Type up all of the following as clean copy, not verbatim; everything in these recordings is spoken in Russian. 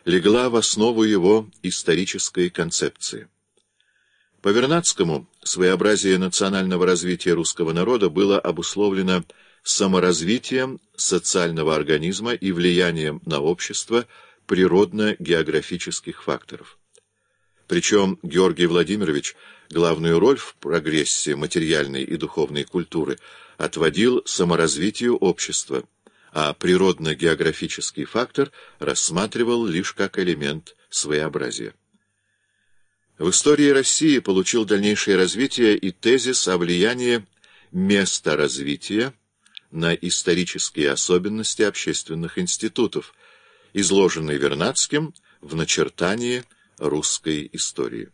легла в основу его исторической концепции. По Вернадскому своеобразие национального развития русского народа было обусловлено саморазвитием социального организма и влиянием на общество природно-географических факторов. Причем Георгий Владимирович главную роль в прогрессе материальной и духовной культуры отводил саморазвитию общества, а природно-географический фактор рассматривал лишь как элемент своеобразия. В истории России получил дальнейшее развитие и тезис о влиянии места развития на исторические особенности общественных институтов, изложенный Вернадским в начертании русской истории.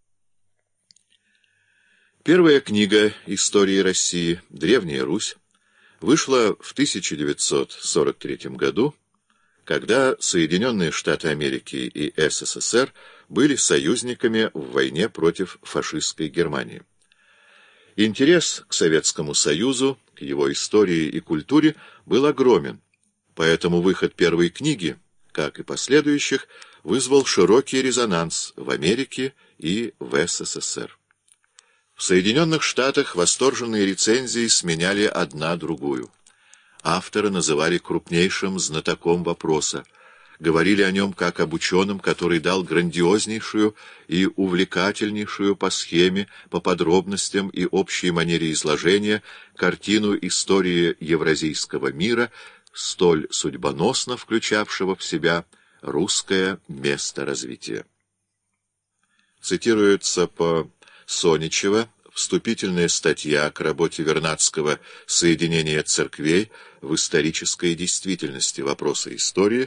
Первая книга истории России «Древняя Русь» вышла в 1943 году, когда Соединенные Штаты Америки и СССР были союзниками в войне против фашистской Германии. Интерес к Советскому Союзу, к его истории и культуре был огромен, поэтому выход первой книги, как и последующих, вызвал широкий резонанс в Америке и в СССР. В Соединенных Штатах восторженные рецензии сменяли одна другую. Автора называли крупнейшим знатоком вопроса, говорили о нем как об ученом, который дал грандиознейшую и увлекательнейшую по схеме, по подробностям и общей манере изложения картину истории евразийского мира, столь судьбоносно включавшего в себя русское место развития. Цитируется по Соничева вступительная статья к работе Вернадского «Соединение церквей в исторической действительности. Вопросы истории»,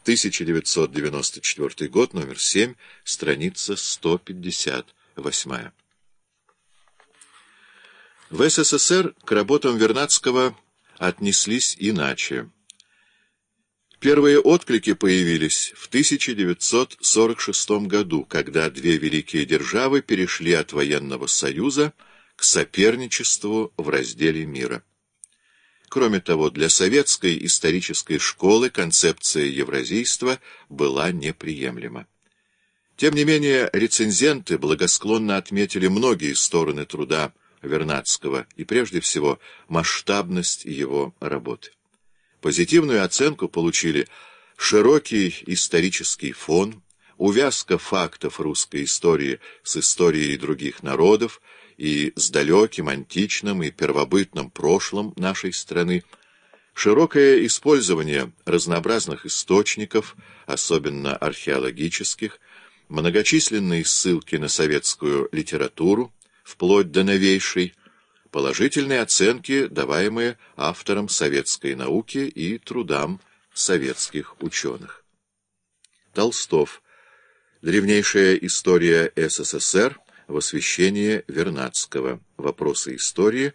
1994 год, номер 7, страница 158. В СССР к работам Вернадского отнеслись иначе. Первые отклики появились в 1946 году, когда две великие державы перешли от военного союза к соперничеству в разделе мира. Кроме того, для советской исторической школы концепция евразийства была неприемлема. Тем не менее, рецензенты благосклонно отметили многие стороны труда Вернадского и, прежде всего, масштабность его работы. Позитивную оценку получили широкий исторический фон, увязка фактов русской истории с историей других народов и с далеким, античным и первобытным прошлым нашей страны, широкое использование разнообразных источников, особенно археологических, многочисленные ссылки на советскую литературу, вплоть до новейшей, положительные оценки, даваемые авторам советской науки и трудам советских ученых. Толстов. Древнейшая история СССР в освещении Вернадского. Вопросы истории.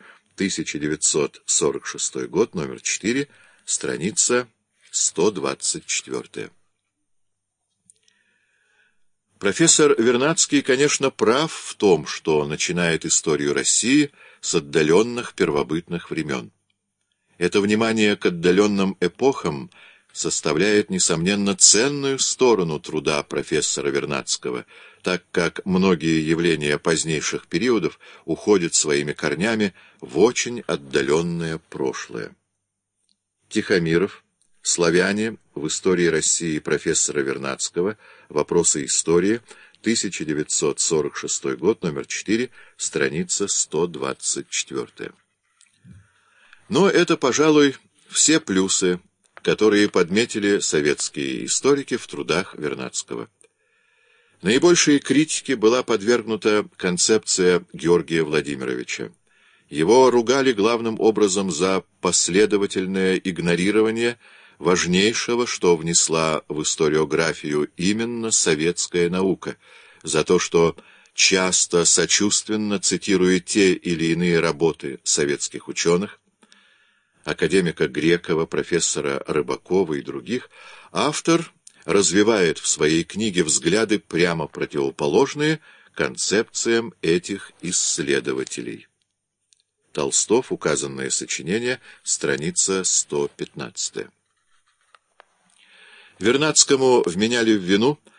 1946 год, номер 4, страница 124. Профессор Вернадский, конечно, прав в том, что начинает историю России с отдаленных первобытных времен. Это внимание к отдаленным эпохам составляет, несомненно, ценную сторону труда профессора Вернадского, так как многие явления позднейших периодов уходят своими корнями в очень отдаленное прошлое. Тихомиров. Славяне в истории России профессора Вернадского. Вопросы истории. 1946 год, номер 4, страница 124. Но это, пожалуй, все плюсы, которые подметили советские историки в трудах Вернадского. Наибольшей критике была подвергнута концепция Георгия Владимировича. Его ругали главным образом за последовательное игнорирование важнейшего, что внесла в историографию именно советская наука, за то, что часто сочувственно цитирует те или иные работы советских ученых, академика Грекова, профессора Рыбакова и других, автор развивает в своей книге взгляды прямо противоположные концепциям этих исследователей. Толстов, указанное сочинение, страница 115. Вернадскому вменяли в вину